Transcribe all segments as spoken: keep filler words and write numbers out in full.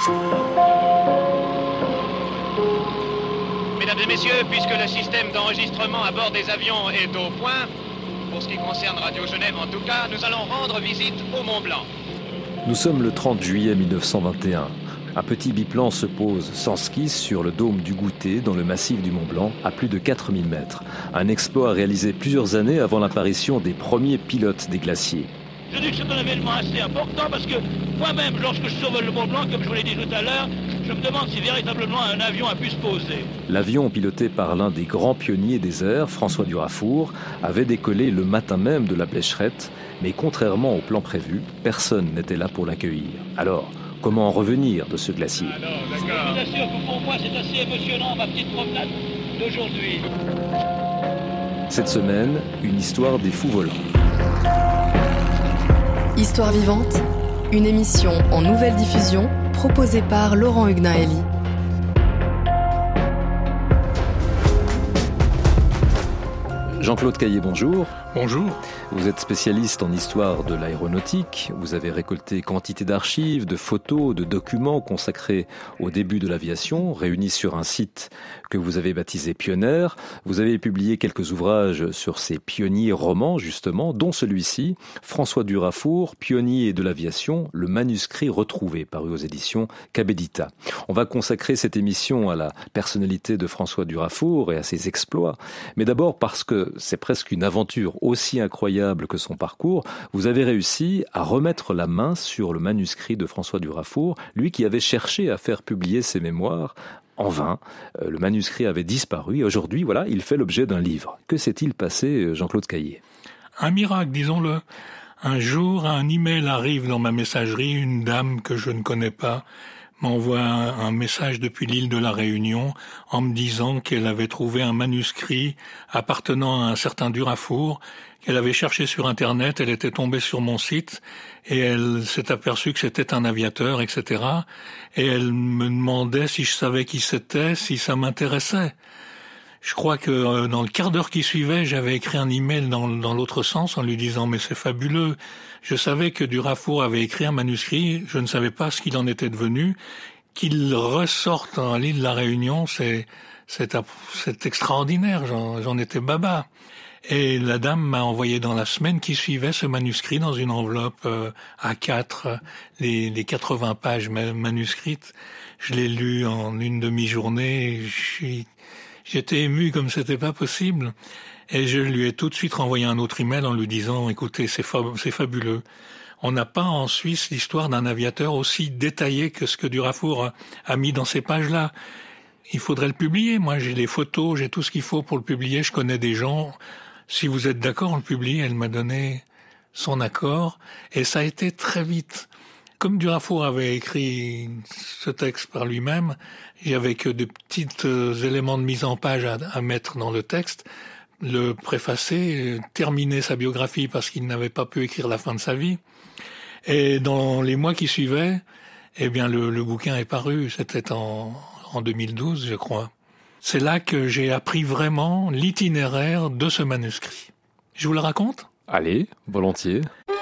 Mesdames et messieurs, puisque le système d'enregistrement à bord des avions est au point, pour ce qui concerne Radio Genève en tout cas, nous allons rendre visite au Mont Blanc. Nous sommes le trente juillet mille neuf cent vingt et un. Un petit biplan se pose sans skis sur le dôme du Goutet, dans le massif du Mont Blanc, à plus de quatre mille mètres. Un exploit réalisé plusieurs années avant l'apparition des premiers pilotes des glaciers. Je dis que c'est un événement assez important parce que moi-même, lorsque je survole le Mont Blanc, comme je vous l'ai dit tout à l'heure, je me demande si véritablement un avion a pu se poser. L'avion, piloté par l'un des grands pionniers des airs, François Durafour, avait décollé le matin même de la Blécherette, mais contrairement au plan prévu, personne n'était là pour l'accueillir. Alors, comment en revenir de ce glacier ? Alors, d'accord. Je vous assure que pour moi, c'est assez émotionnant, ma petite promenade d'aujourd'hui. Cette semaine, une histoire des fous volants. Histoire vivante, une émission en nouvelle diffusion proposée par Laurent Hugnaeli. Jean-Claude Caillé, bonjour. Bonjour. Vous êtes spécialiste en histoire de l'aéronautique. Vous avez récolté quantité d'archives, de photos, de documents consacrés au début de l'aviation, réunis sur un site que vous avez baptisé Pionnière. Vous avez publié quelques ouvrages sur ces pionniers romans, justement, dont celui-ci, François Durafour, pionnier de l'aviation, le manuscrit retrouvé, paru aux éditions Cabedita. On va consacrer cette émission à la personnalité de François Durafour et à ses exploits. Mais d'abord parce que c'est presque une aventure aussi incroyable que son parcours, vous avez réussi à remettre la main sur le manuscrit de François Durafour, lui qui avait cherché à faire publier ses mémoires. En vain, le manuscrit avait disparu et aujourd'hui, voilà, il fait l'objet d'un livre. Que s'est-il passé, Jean-Claude Caillé ? Un miracle, disons-le. Un jour, un email arrive dans ma messagerie, une dame que je ne connais pas m'envoie un message depuis l'île de la Réunion en me disant qu'elle avait trouvé un manuscrit appartenant à un certain Durafour, qu'elle avait cherché sur Internet, elle était tombée sur mon site et elle s'est aperçue que c'était un aviateur, et cetera. Et elle me demandait si je savais qui c'était, si ça m'intéressait. Je crois que dans le quart d'heure qui suivait, j'avais écrit un email dans, dans l'autre sens en lui disant « mais c'est fabuleux ». Je savais que Durafour avait écrit un manuscrit, je ne savais pas ce qu'il en était devenu. Qu'il ressorte à l'île de la Réunion, c'est, c'est, c'est extraordinaire, j'en, j'en étais baba. Et la dame m'a envoyé dans la semaine qui suivait ce manuscrit dans une enveloppe euh, A quatre, les, les quatre-vingts pages manuscrites. Je l'ai lu en une demi-journée, je J'étais ému comme c'était pas possible. Et je lui ai tout de suite renvoyé un autre email en lui disant, écoutez, c'est, fab- c'est fabuleux. On n'a pas en Suisse l'histoire d'un aviateur aussi détaillé que ce que Durafour a, a mis dans ces pages-là. Il faudrait le publier. Moi, j'ai les photos, j'ai tout ce qu'il faut pour le publier. Je connais des gens. Si vous êtes d'accord, on le publie. Elle m'a donné son accord. Et ça a été très vite. Comme Durafour avait écrit ce texte par lui-même, il n'y avait que des petits euh, éléments de mise en page à, à mettre dans le texte. Le préfacer, terminer sa biographie parce qu'il n'avait pas pu écrire la fin de sa vie. Et dans les mois qui suivaient, eh bien le, le bouquin est paru. C'était en, en deux mille douze, je crois. C'est là que j'ai appris vraiment l'itinéraire de ce manuscrit. Je vous le raconte ? Allez, volontiers.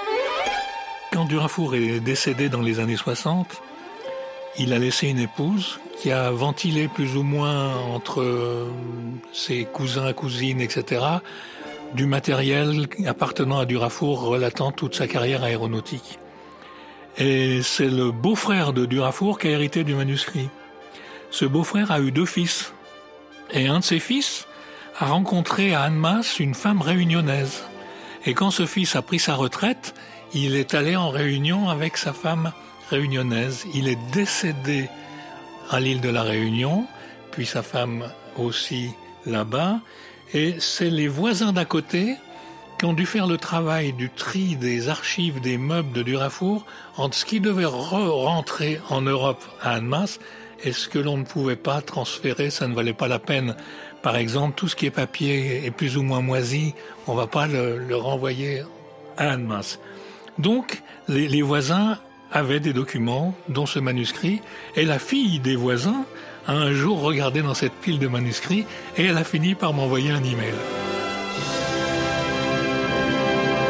Quand Durafour est décédé dans les années soixante, il a laissé une épouse qui a ventilé plus ou moins entre ses cousins, cousines, et cetera, du matériel appartenant à Durafour relatant toute sa carrière aéronautique. Et c'est le beau-frère de Durafour qui a hérité du manuscrit. Ce beau-frère a eu deux fils. Et un de ses fils a rencontré à Annemasse une femme réunionnaise. Et quand ce fils a pris sa retraite, il est allé en réunion avec sa femme réunionnaise. Il est décédé à l'île de la Réunion, puis sa femme aussi là-bas. Et c'est les voisins d'à côté qui ont dû faire le travail du tri des archives des meubles de Durafour entre ce qui devait re-rentrer en Europe à Annemasse et ce que l'on ne pouvait pas transférer, ça ne valait pas la peine. Par exemple, tout ce qui est papier est plus ou moins moisi, on ne va pas le, le renvoyer à Annemasse. Donc, les, les voisins avaient des documents, dont ce manuscrit, et la fille des voisins a un jour regardé dans cette pile de manuscrits et elle a fini par m'envoyer un email.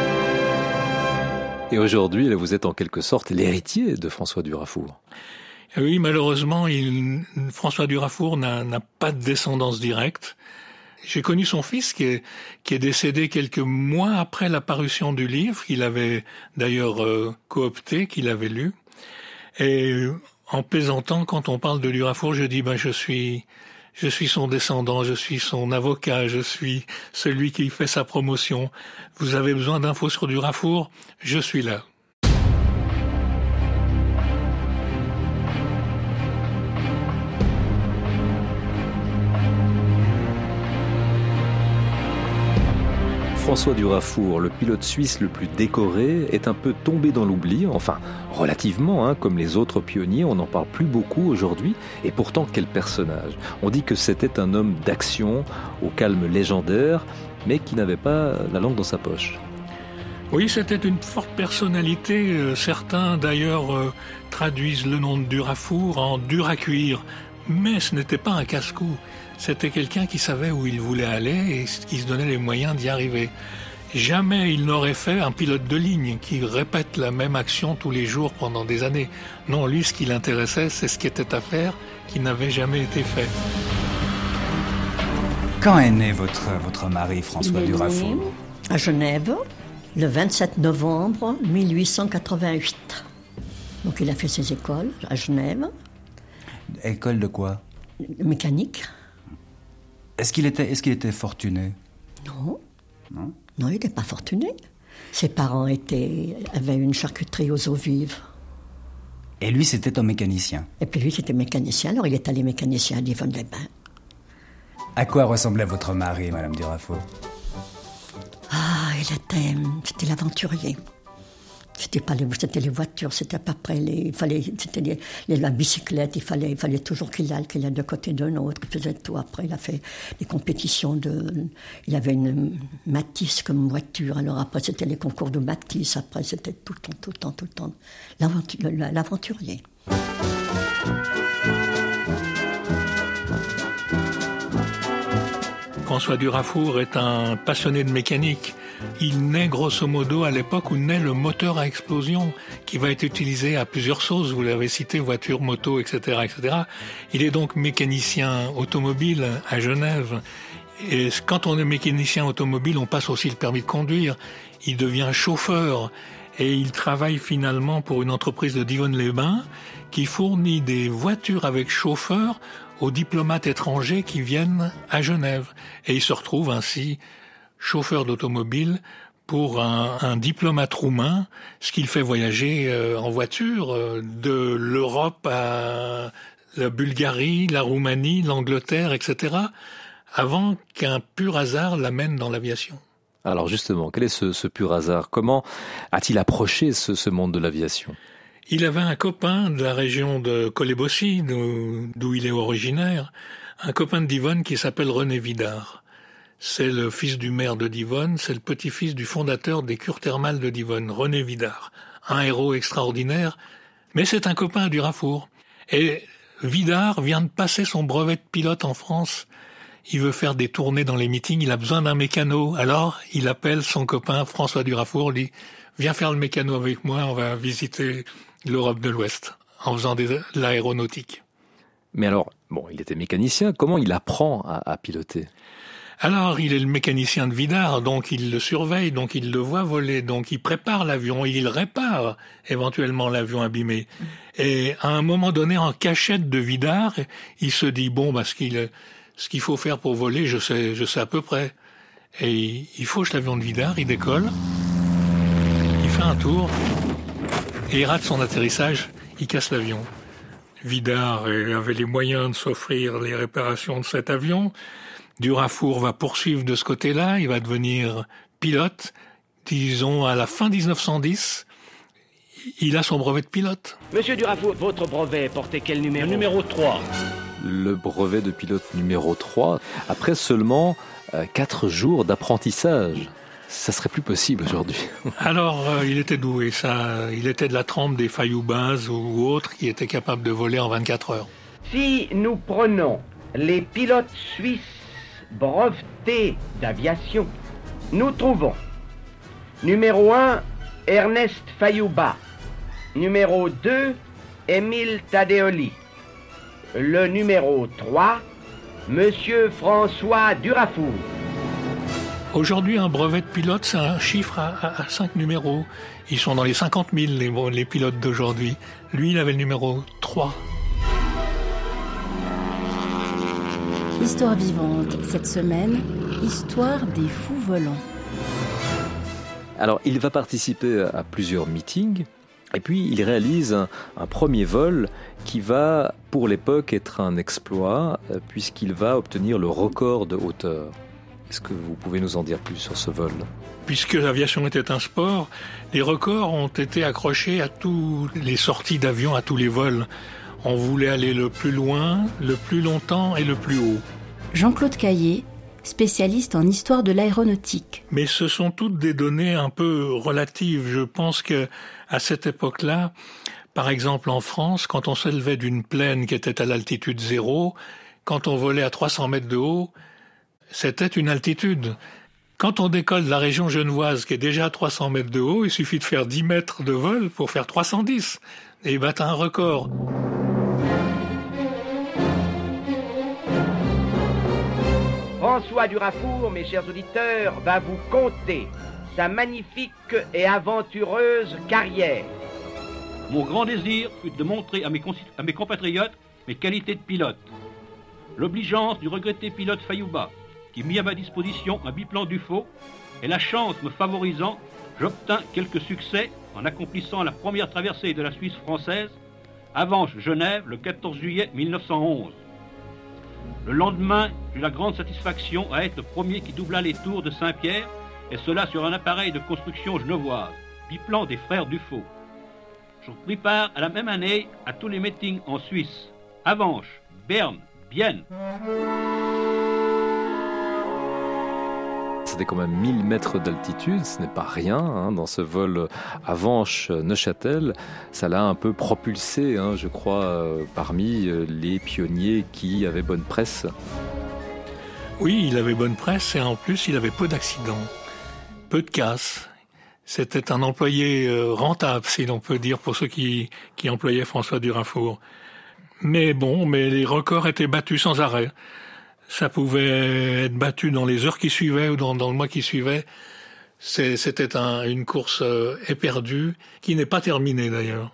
Et aujourd'hui, vous êtes en quelque sorte l'héritier de François Durafour. Oui, malheureusement, il, François Durafour n'a, n'a pas de descendance directe. J'ai connu son fils qui est, qui est décédé quelques mois après la parution du livre, qu'il avait d'ailleurs euh, coopté, qu'il avait lu. Et en plaisantant, quand on parle de Durafour, je dis ben je suis je suis son descendant, je suis son avocat, je suis celui qui fait sa promotion. Vous avez besoin d'infos sur Durafour, je suis là. François Durafour, le pilote suisse le plus décoré, est un peu tombé dans l'oubli, enfin relativement, hein, comme les autres pionniers, on n'en parle plus beaucoup aujourd'hui, et pourtant quel personnage. On dit que c'était un homme d'action, au calme légendaire, mais qui n'avait pas la langue dans sa poche. Oui, c'était une forte personnalité, certains d'ailleurs euh, traduisent le nom de Durafour en dur à cuire, mais ce n'était pas un casse-cou. C'était quelqu'un qui savait où il voulait aller et qui se donnait les moyens d'y arriver. Jamais il n'aurait fait un pilote de ligne qui répète la même action tous les jours pendant des années. Non, lui, ce qui l'intéressait, c'est ce qui était à faire, qui n'avait jamais été fait. Quand est né votre, votre mari, François il est Durafour? né à Genève, le vingt-sept novembre mille huit cent quatre-vingt-huit. Donc il a fait ses écoles à Genève. École de quoi? Mécanique. Est-ce qu'il était, est-ce qu'il était fortuné? Non. Non. Non, il n'était pas fortuné. Ses parents étaient, avaient une charcuterie aux eaux vives. Et lui, c'était un mécanicien? Et puis lui, c'était mécanicien. Alors il est allé mécanicien à Divonne-les-Bains. À quoi ressemblait votre mari, Madame Durafour? Ah, il était, c'était l'aventurier. C'était pas les, c'était les voitures, c'était pas près les, il fallait, c'était les, les, la bicyclette, il fallait, il fallait toujours qu'il aille, qu'il aille de côté d'un autre, il faisait tout. Après, il a fait des compétitions de, il avait une Matisse comme voiture, alors après c'était les concours de Matisse, après c'était tout le temps, tout le temps, tout le temps, l'aventure, l'aventurier. François Durafour est un passionné de mécanique. Il naît grosso modo à l'époque où naît le moteur à explosion qui va être utilisé à plusieurs choses. Vous l'avez cité, voiture, moto, et cetera, et cetera. Il est donc mécanicien automobile à Genève. Et quand on est mécanicien automobile, on passe aussi le permis de conduire. Il devient chauffeur et il travaille finalement pour une entreprise de Divonne-les-Bains qui fournit des voitures avec chauffeur aux diplomates étrangers qui viennent à Genève. Et il se retrouve ainsi chauffeur d'automobile pour un, un diplomate roumain, ce qui le fait voyager euh, en voiture euh, de l'Europe à la Bulgarie, la Roumanie, l'Angleterre, et cetera, avant qu'un pur hasard l'amène dans l'aviation. Alors justement, quel est ce, ce pur hasard? Comment a-t-il approché ce, ce monde de l'aviation? Il avait un copain de la région de Colébossi, d'où, d'où il est originaire, un copain de Divonne qui s'appelle René Vidard. C'est le fils du maire de Divonne, c'est le petit-fils du fondateur des cures thermales de Divonne, René Vidard. Un héros extraordinaire, mais c'est un copain à Durafour. Et Vidard vient de passer son brevet de pilote en France. Il veut faire des tournées dans les meetings, il a besoin d'un mécano. Alors, il appelle son copain François Durafour, dit « Viens faire le mécano avec moi, on va visiter l'Europe de l'Ouest en faisant de l'aéronautique. » Mais alors, bon, il était mécanicien, comment il apprend à, à piloter? Alors, il est le mécanicien de Vidard, donc il le surveille, donc il le voit voler, donc il prépare l'avion, il répare éventuellement l'avion abîmé. Et à un moment donné, en cachette de Vidard, il se dit, bon, bah, ce qu'il, ce qu'il faut faire pour voler, je sais, je sais à peu près. Et il fauche l'avion de Vidard, il décolle, il fait un tour, et il rate son atterrissage, il casse l'avion. Vidard avait les moyens de s'offrir les réparations de cet avion. Durafour va poursuivre de ce côté-là, il va devenir pilote. Disons, à la fin dix-neuf cent dix, il a son brevet de pilote. Monsieur Durafour, votre brevet portait quel numéro? Le numéro trois. Le brevet de pilote numéro trois, après seulement euh, quatre jours d'apprentissage. Ça serait plus possible aujourd'hui. Alors, euh, il était doué, ça. Il était de la trempe des Fayyoubins ou autres qui étaient capables de voler en vingt-quatre heures. Si nous prenons les pilotes suisses brevetés d'aviation, nous trouvons numéro un, Ernest Fayouba. Numéro deux, Émile Tadeoli. Le numéro trois, Monsieur François Durafour. Aujourd'hui, un brevet de pilote, c'est un chiffre à, à, à cinq numéros. Ils sont dans les cinquante mille, les, les pilotes d'aujourd'hui. Lui, il avait le numéro trois. Histoire vivante, cette semaine, histoire des fous volants. Alors, il va participer à plusieurs meetings. Et puis, il réalise un, un premier vol qui va, pour l'époque, être un exploit, puisqu'il va obtenir le record de hauteur. Est-ce que vous pouvez nous en dire plus sur ce vol ? Puisque l'aviation était un sport, les records ont été accrochés à toutes les sorties d'avion, à tous les vols. On voulait aller le plus loin, le plus longtemps et le plus haut. Jean-Claude Caillé, spécialiste en histoire de l'aéronautique. Mais ce sont toutes des données un peu relatives. Je pense que à cette époque-là, par exemple en France, quand on s'élevait d'une plaine qui était à l'altitude zéro, quand on volait à trois cents mètres de haut, c'était une altitude. Quand on décolle de la région genevoise, qui est déjà à trois cents mètres de haut, il suffit de faire dix mètres de vol pour faire trois cent dix et battre un record. François Durafour, mes chers auditeurs, va vous conter sa magnifique et aventureuse carrière. Mon grand désir fut de montrer à mes, concit- à mes compatriotes mes qualités de pilote. L'obligeance du regretté pilote Fayouba, qui mit à ma disposition un biplan Dufaux, et la chance me favorisant, j'obtins quelques succès en accomplissant la première traversée de la Suisse française, Avenches-Genève, le quatorze juillet mille neuf cent onze. Le lendemain, j'eus la grande satisfaction à être le premier qui doubla les tours de Saint-Pierre, et cela sur un appareil de construction genevoise, biplan des frères Dufaux. Je pris part à la même année à tous les meetings en Suisse, Avenches, Berne, Bienne. C'était quand même mille mètres d'altitude, ce n'est pas rien hein, dans ce vol Avenches-Neuchâtel. Ça l'a un peu propulsé, hein, je crois, euh, parmi euh, les pionniers qui avaient bonne presse. Oui, il avait bonne presse et en plus il avait peu d'accidents, peu de casses. C'était un employé euh, rentable, si l'on peut dire, pour ceux qui, qui employaient François Durafour. Mais bon, mais les records étaient battus sans arrêt. Ça pouvait être battu dans les heures qui suivaient ou dans, dans le mois qui suivait. C'est, c'était un, une course euh, éperdue, qui n'est pas terminée d'ailleurs.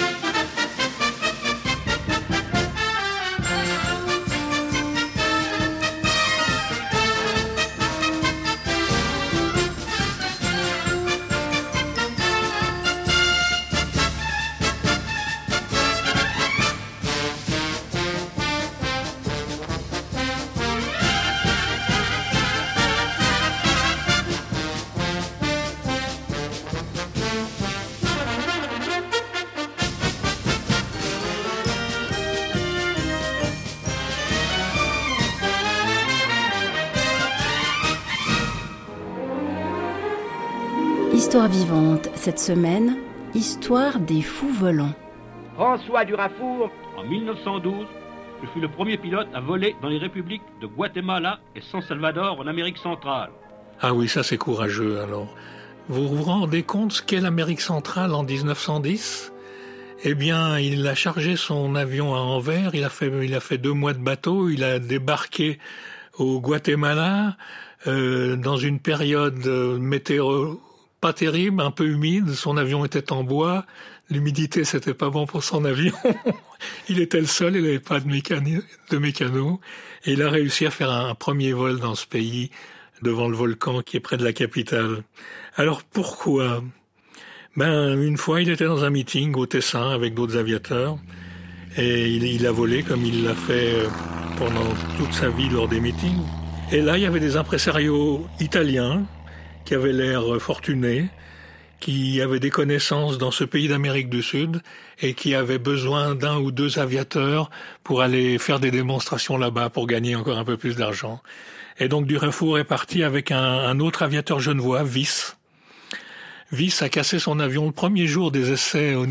Histoire vivante, cette semaine, histoire des fous volants. François Durafour. En mille neuf cent douze, je fus le premier pilote à voler dans les républiques de Guatemala et San Salvador en Amérique centrale. Ah oui, ça c'est courageux alors. Vous vous rendez compte ce qu'est l'Amérique centrale en dix-neuf cent dix ? Eh bien, il a chargé son avion à Anvers, il a fait, il a fait deux mois de bateau, il a débarqué au Guatemala euh, dans une période météo pas terrible, un peu humide. Son avion était en bois, l'humidité c'était pas bon pour son avion. Il était le seul, il n'avait pas de mécano, de mécano, et il a réussi à faire un premier vol dans ce pays devant le volcan qui est près de la capitale. Alors pourquoi ? Ben, une fois, il était dans un meeting au Tessin avec d'autres aviateurs et il, il a volé comme il l'a fait pendant toute sa vie lors des meetings. Et là, il y avait des impresarios italiens qui avaient l'air fortunés, qui avaient des connaissances dans ce pays d'Amérique du Sud et qui avaient besoin d'un ou deux aviateurs pour aller faire des démonstrations là-bas pour gagner encore un peu plus d'argent. Et donc Durafour est parti avec un, un autre aviateur genevois, Wyss. Wyss a cassé son avion le premier jour des essais. Au...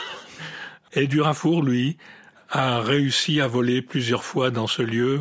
Et Durafour, lui, a réussi à voler plusieurs fois dans ce lieu.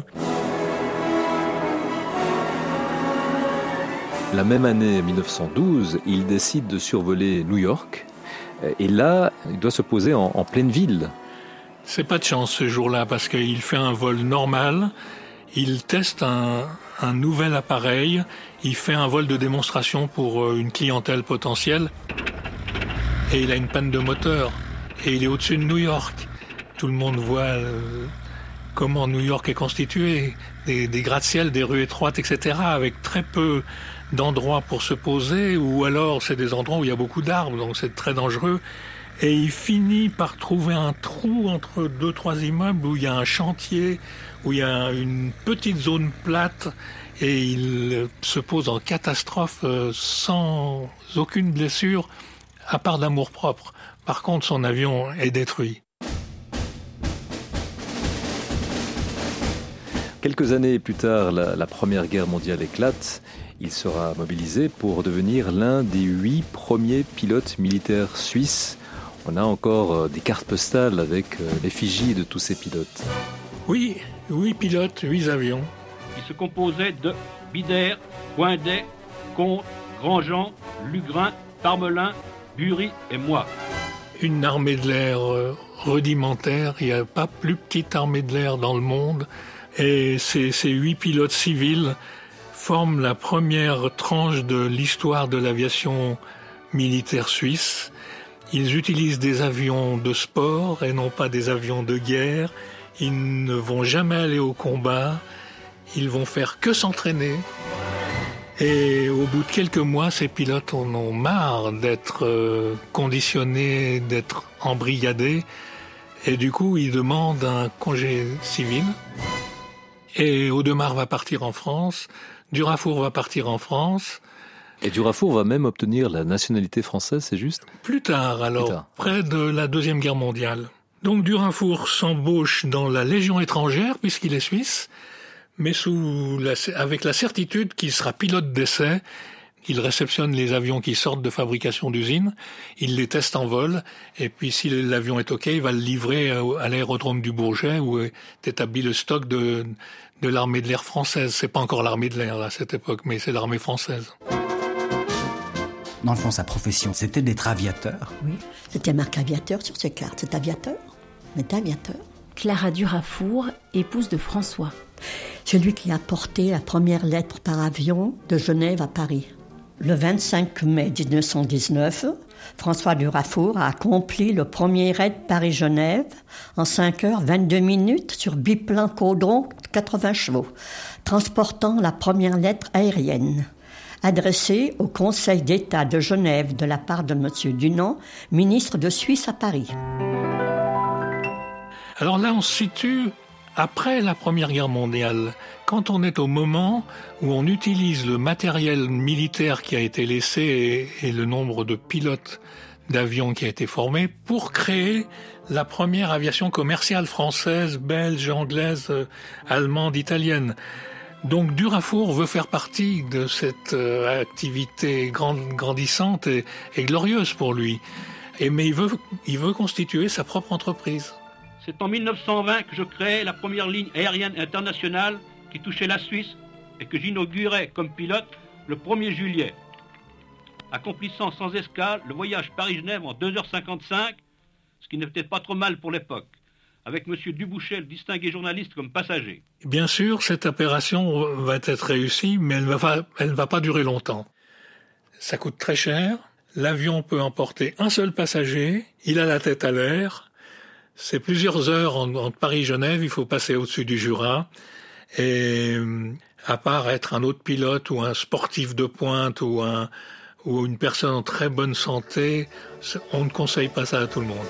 La même année, mille neuf cent douze, il décide de survoler New York. Et là, il doit se poser en, en pleine ville. C'est pas de chance ce jour-là parce qu'il fait un vol normal, il teste un, un nouvel appareil, il fait un vol de démonstration pour une clientèle potentielle et il a une panne de moteur et il est au-dessus de New York. Tout le monde voit euh, comment New York est constitué, des, des gratte-ciel, des rues étroites, et cetera, avec très peu d'endroits pour se poser, ou alors c'est des endroits où il y a beaucoup d'arbres, donc c'est très dangereux. Et il finit par trouver un trou entre deux, trois immeubles où il y a un chantier, où il y a une petite zone plate, et il se pose en catastrophe sans aucune blessure, à part d'amour-propre. Par contre, son avion est détruit. Quelques années plus tard, la, la Première Guerre mondiale éclate. Il sera mobilisé pour devenir l'un des huit premiers pilotes militaires suisses. On a encore des cartes postales avec l'effigie de tous ces pilotes. Oui, huit pilotes, huit avions. Il se composait de Bider, Coindet, Comte, Grandjean, Lugrin, Parmelin, Bury et moi. Une armée de l'air rudimentaire, il n'y a pas plus petite armée de l'air dans le monde. Et ces, ces huit pilotes civils forment la première tranche de l'histoire de l'aviation militaire suisse. Ils utilisent des avions de sport et non pas des avions de guerre. Ils ne vont jamais aller au combat. Ils vont faire que s'entraîner. Et au bout de quelques mois, ces pilotes en ont marre d'être euh, conditionnés, d'être embrigadés. Et du coup, ils demandent un congé civil. Et Audemars va partir en France. Durafour va partir en France. Et Durafour va même obtenir la nationalité française, c'est juste ? Plus tard, alors, Plus tard. Près de la Deuxième Guerre mondiale. Donc Durafour s'embauche dans la Légion étrangère, puisqu'il est suisse, mais sous la, avec la certitude qu'il sera pilote d'essai. Il réceptionne les avions qui sortent de fabrication d'usine, il les teste en vol, et puis si l'avion est OK, il va le livrer à l'aérodrome du Bourget, où est établi le stock de, de l'armée de l'air française. C'est pas encore l'armée de l'air à cette époque, mais c'est l'armée française. Dans le fond, sa profession, c'était d'être aviateur. Oui, c'était marqué aviateur sur ses cartes. C'est aviateur, mais aviateur. Clara Durafour, épouse de François. C'est lui qui a porté la première lettre par avion de Genève à Paris. Le vingt-cinq mai dix-neuf cent dix-neuf, François Durafour a accompli le premier raid Paris-Genève en cinq heures vingt-deux minutes sur biplane Caudron quatre-vingts chevaux, transportant la première lettre aérienne, adressée au Conseil d'État de Genève de la part de M. Dunant, ministre de Suisse à Paris. Alors là, on se situe après la Première Guerre mondiale, quand on est au moment où on utilise le matériel militaire qui a été laissé et, et le nombre de pilotes d'avions qui a été formé pour créer la première aviation commerciale française, belge, anglaise, euh, allemande, italienne. Donc Durafour veut faire partie de cette euh, activité grand, grandissante et, et glorieuse pour lui. Et, mais il veut, il veut constituer sa propre entreprise. C'est en mille neuf cent vingt que je créais la première ligne aérienne internationale qui touchait la Suisse et que j'inaugurais comme pilote le premier juillet, accomplissant sans escale le voyage Paris-Genève en deux heures cinquante-cinq, ce qui n'était pas trop mal pour l'époque, avec M. Dubouchet, le distingué journaliste, comme passager. Bien sûr, cette opération va être réussie, mais elle ne va, elle va pas durer longtemps. Ça coûte très cher, l'avion peut emporter un seul passager, il a la tête à l'air. C'est plusieurs heures entre Paris et Genève, il faut passer au-dessus du Jura. Et à part être un autre pilote ou un sportif de pointe ou, un, ou une personne en très bonne santé, on ne conseille pas ça à tout le monde.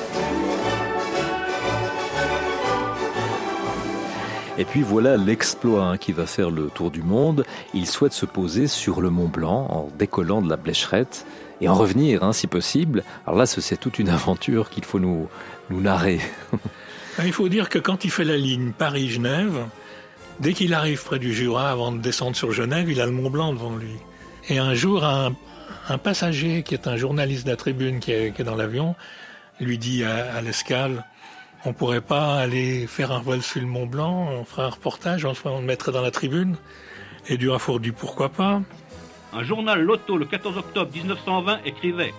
Et puis voilà l'exploit hein, qui va faire le tour du monde. Il souhaite se poser sur le Mont Blanc en décollant de la Blécherette et en revenir, hein, si possible. Alors là, c'est toute une aventure qu'il faut nous, nous narrer. Il faut dire que quand il fait la ligne Paris-Genève, dès qu'il arrive près du Jura, avant de descendre sur Genève, il a le Mont Blanc devant lui. Et un jour, un, un passager, qui est un journaliste de la Tribune qui est, qui est dans l'avion, lui dit à, à l'escale, on pourrait pas aller faire un vol sur le Mont Blanc, on ferait un reportage, on, on le mettrait dans la Tribune. Et Durafour dit pourquoi pas. Un journal Loto, le quatorze octobre mille neuf cent vingt, écrivait «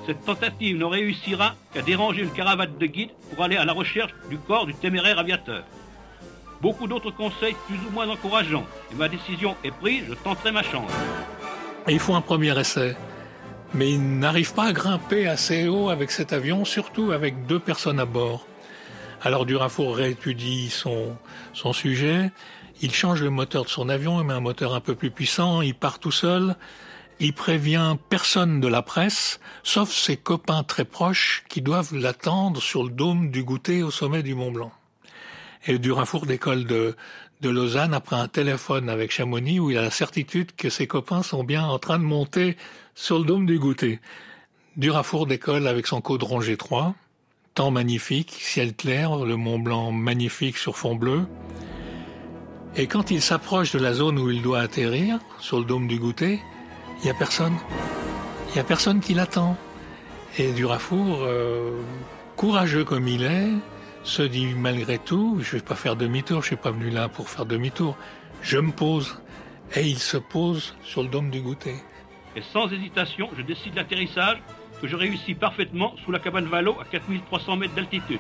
Cette tentative ne réussira qu'à déranger une caravane de guides pour aller à la recherche du corps du téméraire aviateur. Beaucoup d'autres conseils plus ou moins encourageants, et ma décision est prise, je tenterai ma chance. Il faut un premier essai, mais il n'arrive pas à grimper assez haut avec cet avion, surtout avec deux personnes à bord. Alors Durafour réétudie son, son sujet, il change le moteur de son avion, il met un moteur un peu plus puissant, il part tout seul, il prévient personne de la presse, sauf ses copains très proches qui doivent l'attendre sur le dôme du Goûter au sommet du Mont Blanc. Et Durafour décolle de, de Lausanne après un téléphone avec Chamonix où il a la certitude que ses copains sont bien en train de monter sur le dôme du Goûter. Durafour décolle avec son caudron G trois, temps magnifique, ciel clair, le Mont Blanc magnifique sur fond bleu. Et quand il s'approche de la zone où il doit atterrir, sur le dôme du Goûter, il n'y a personne. Il n'y a personne qui l'attend. Et Durafour, euh, courageux comme il est, se dit malgré tout, je ne vais pas faire demi-tour, je ne suis pas venu là pour faire demi-tour, je me pose. Et il se pose sur le dôme du Goûter. Et sans hésitation, je décide l'atterrissage que je réussis parfaitement sous la cabane Valo à quatre mille trois cents mètres d'altitude.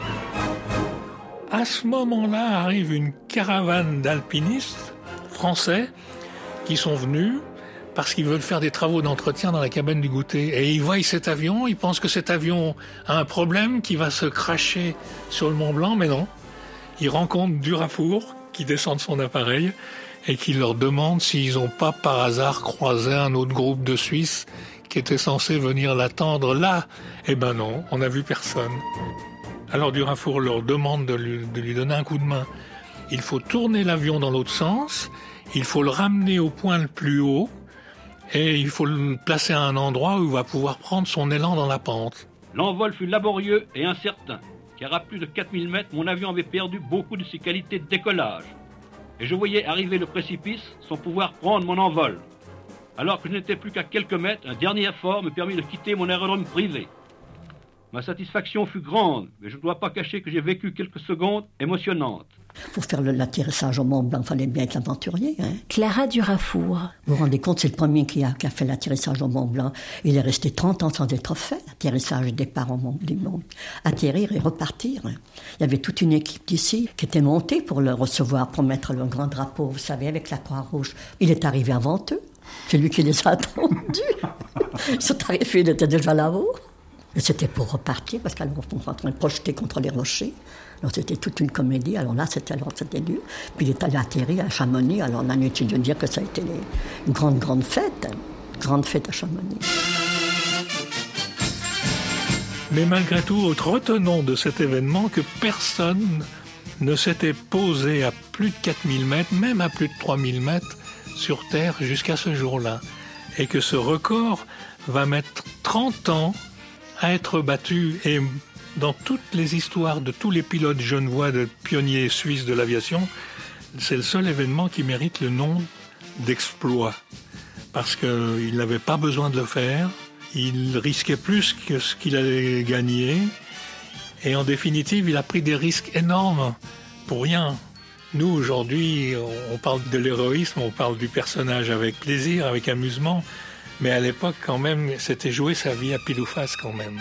À ce moment-là arrive une caravane d'alpinistes français qui sont venus parce qu'ils veulent faire des travaux d'entretien dans la cabane du Goûter. Et ils voient cet avion, ils pensent que cet avion a un problème, qui va se cracher sur le Mont Blanc, mais non. Ils rencontrent Durafour, qui descend de son appareil, et qui leur demande s'ils n'ont pas par hasard croisé un autre groupe de Suisses qui était censé venir l'attendre là. Eh ben non, on n'a vu personne. Alors Durafour leur demande de lui, de lui donner un coup de main. Il faut tourner l'avion dans l'autre sens, il faut le ramener au point le plus haut, et il faut le placer à un endroit où il va pouvoir prendre son élan dans la pente. L'envol fut laborieux et incertain, car à plus de quatre mille mètres, mon avion avait perdu beaucoup de ses qualités de décollage. Et je voyais arriver le précipice sans pouvoir prendre mon envol. Alors que je n'étais plus qu'à quelques mètres, un dernier effort me permit de quitter mon aérodrome privé. Ma satisfaction fut grande, mais je ne dois pas cacher que j'ai vécu quelques secondes émotionnantes. Pour faire l'atterrissage au Mont Blanc, il fallait bien être aventurier. Hein. Clara Durafour. Vous vous rendez compte, c'est le premier qui a, qui a fait l'atterrissage au Mont Blanc. Il est resté trente ans sans être fait, l'atterrissage et départ au Mont Blanc. Atterrir et repartir. Hein. Il y avait toute une équipe d'ici qui était montée pour le recevoir, pour mettre le grand drapeau, vous savez, avec la Croix-Rouge. Il est arrivé avant eux. C'est lui qui les a attendus. Ils sont arrivés, il était déjà là-haut. Et c'était pour repartir, parce qu'alors on était en train de projeter contre les rochers. Alors c'était toute une comédie, alors là c'était, alors, c'était dur. Puis il est allé atterrir à Chamonix, alors on a inutile de dire que ça a été une grande, grande fête. Une grande fête à Chamonix. Mais malgré tout, retenons de cet événement que personne ne s'était posé à plus de quatre mille mètres, même à plus de trois mille mètres sur Terre jusqu'à ce jour-là. Et que ce record va mettre trente ans à être battu. Et dans toutes les histoires de tous les pilotes genevois, de pionniers suisses de l'aviation, c'est le seul événement qui mérite le nom d'exploit. Parce qu'il n'avait pas besoin de le faire, il risquait plus que ce qu'il allait gagner, et en définitive, il a pris des risques énormes pour rien. Nous, aujourd'hui, on parle de l'héroïsme, on parle du personnage avec plaisir, avec amusement, mais à l'époque, quand même, c'était jouer sa vie à pile ou face, quand même.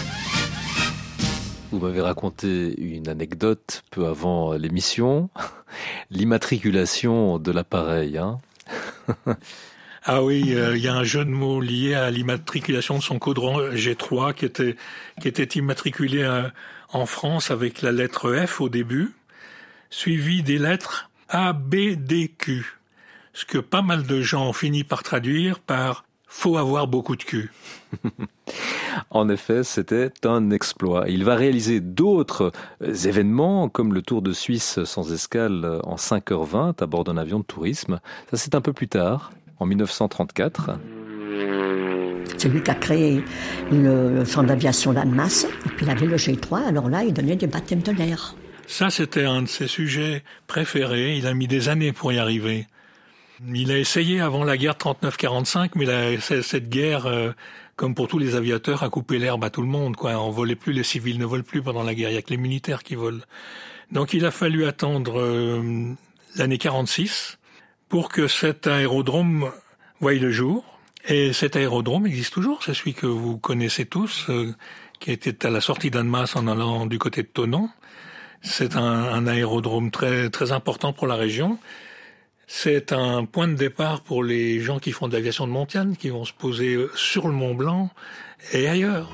Vous m'avez raconté une anecdote peu avant l'émission, l'immatriculation de l'appareil. Hein. Ah oui, il euh, y a un jeu de mots lié à l'immatriculation de son caudron G trois qui était, qui était immatriculé à, en France avec la lettre F au début, suivi des lettres A, B, D, Q. Ce que pas mal de gens ont fini par traduire par « faut avoir beaucoup de cul ». En effet, c'était un exploit. Il va réaliser d'autres événements, comme le Tour de Suisse sans escale en cinq heures vingt à bord d'un avion de tourisme. Ça, c'est un peu plus tard, en dix-neuf cent trente-quatre. C'est lui qui a créé le centre d'aviation Lanmas, et puis il avait le G trois, alors là, il donnait des baptêmes de l'air. Ça, c'était un de ses sujets préférés. Il a mis des années pour y arriver. Il a essayé avant la guerre trente-neuf quarante-cinq, mais la, cette guerre, euh, comme pour tous les aviateurs, a coupé l'herbe à tout le monde, quoi. On volait plus, les civils ne volent plus pendant la guerre, il y a que les militaires qui volent. Donc il a fallu attendre euh, l'année quarante-six pour que cet aérodrome voie le jour. Et cet aérodrome existe toujours, c'est celui que vous connaissez tous, euh, qui était à la sortie d'Annemasse en allant du côté de Thonon. C'est un, un aérodrome très, très important pour la région. C'est un point de départ pour les gens qui font de l'aviation de montagne, qui vont se poser sur le Mont Blanc et ailleurs.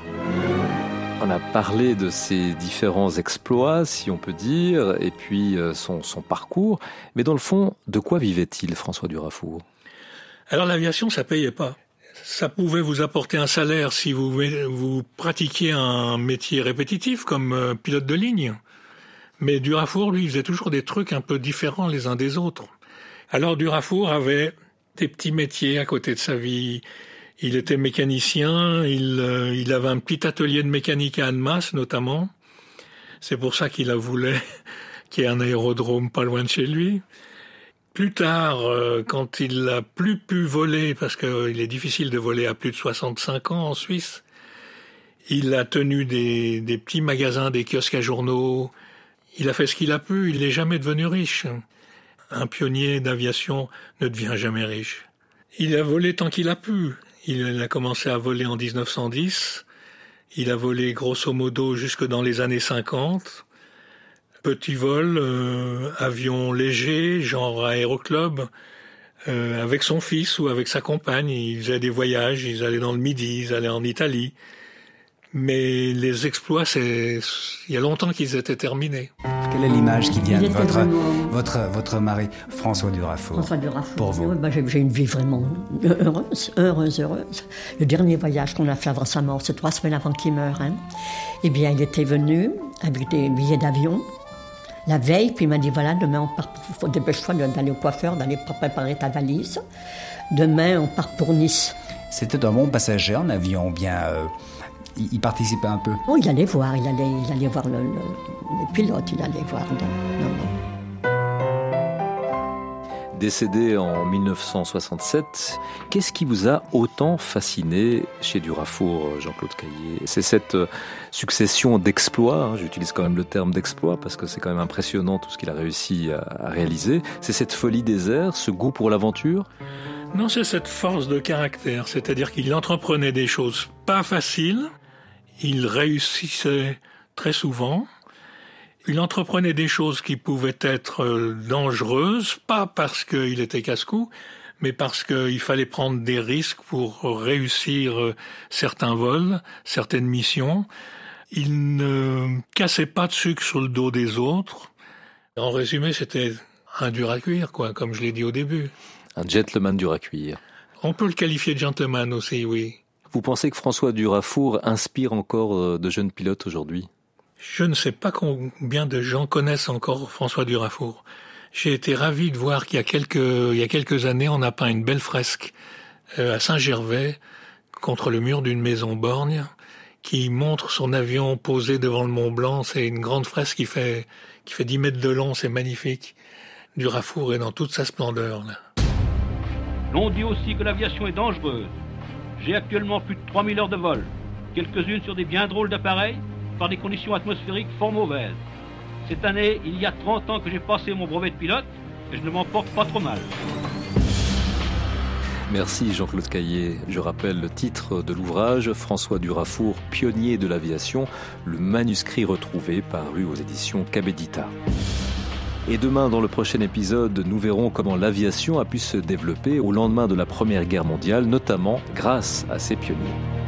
On a parlé de ses différents exploits, si on peut dire, et puis son, son parcours. Mais dans le fond, de quoi vivait-il, François Durafour ? Alors l'aviation, ça payait pas. Ça pouvait vous apporter un salaire si vous, vous pratiquiez un métier répétitif comme pilote de ligne. Mais Durafour, lui, il faisait toujours des trucs un peu différents les uns des autres. Alors Durafour avait des petits métiers à côté de sa vie. Il était mécanicien, il, euh, il avait un petit atelier de mécanique à Annemasse notamment. C'est pour ça qu'il a voulu qu'il y ait un aérodrome pas loin de chez lui. Plus tard, euh, quand il n'a plus pu voler, parce qu'il euh, est difficile de voler à plus de soixante-cinq ans en Suisse, il a tenu des, des petits magasins, des kiosques à journaux. Il a fait ce qu'il a pu, il n'est jamais devenu riche. Un pionnier d'aviation ne devient jamais riche. Il a volé tant qu'il a pu. Il a commencé à voler en dix-neuf cent dix. Il a volé grosso modo jusque dans les années cinquante. Petit vol, euh, avion léger, genre aéroclub, euh, avec son fils ou avec sa compagne. Ils faisaient des voyages, ils allaient dans le Midi, ils allaient en Italie. Mais les exploits, c'est il y a longtemps qu'ils étaient terminés. Quelle est l'image qui vient Il de votre, vraiment... votre, votre mari, François Durafour, François Durafour, pour vous? Oui, bah, j'ai, j'ai une vie vraiment heureuse, heureuse, heureuse. Le dernier voyage qu'on a fait avant sa mort, c'est trois semaines avant qu'il meure. Hein. Eh bien, il était venu avec des billets d'avion la veille, puis il m'a dit, voilà, demain on part, il faut dépêcher-toi d'aller au coiffeur, d'aller préparer ta valise. Demain, on part pour Nice. C'était un bon passager en avion, bien... Euh... Il participait un peu. Oh, il allait voir, il allait, il allait voir le, le, le pilote, il allait voir. Non, non, non. Décédé en dix-neuf cent soixante-sept, qu'est-ce qui vous a autant fasciné chez Durafour, Jean-Claude Caillé ? C'est cette succession d'exploits, hein, j'utilise quand même le terme d'exploit parce que c'est quand même impressionnant tout ce qu'il a réussi à, à réaliser. C'est cette folie des airs, ce goût pour l'aventure ? Non, c'est cette force de caractère, c'est-à-dire qu'il entreprenait des choses pas faciles, il réussissait très souvent, il entreprenait des choses qui pouvaient être dangereuses, pas parce qu'il était casse-cou, mais parce qu'il fallait prendre des risques pour réussir certains vols, certaines missions. Il ne cassait pas de sucre sur le dos des autres. En résumé, c'était un dur à cuire, quoi, comme je l'ai dit au début. Un gentleman dur à cuire. On peut le qualifier de gentleman aussi, oui. Vous pensez que François Durafour inspire encore de jeunes pilotes aujourd'hui ? Je ne sais pas combien de gens connaissent encore François Durafour. J'ai été ravi de voir qu'il y a quelques, il y a quelques années, on a peint une belle fresque à Saint-Gervais, contre le mur d'une maison borgne, qui montre son avion posé devant le Mont Blanc. C'est une grande fresque qui fait, qui fait dix mètres de long, c'est magnifique. Durafour est dans toute sa splendeur, là. L'on dit aussi que l'aviation est dangereuse. J'ai actuellement plus de trois mille heures de vol, quelques-unes sur des bien drôles d'appareils, par des conditions atmosphériques fort mauvaises. Cette année, il y a trente ans que j'ai passé mon brevet de pilote, et je ne m'en porte pas trop mal. Merci Jean-Claude Caillé. Je rappelle le titre de l'ouvrage, François Durafour, pionnier de l'aviation, le manuscrit retrouvé paru aux éditions Cabedita. Et demain, dans le prochain épisode, nous verrons comment l'aviation a pu se développer au lendemain de la Première Guerre mondiale, notamment grâce à ces pionniers.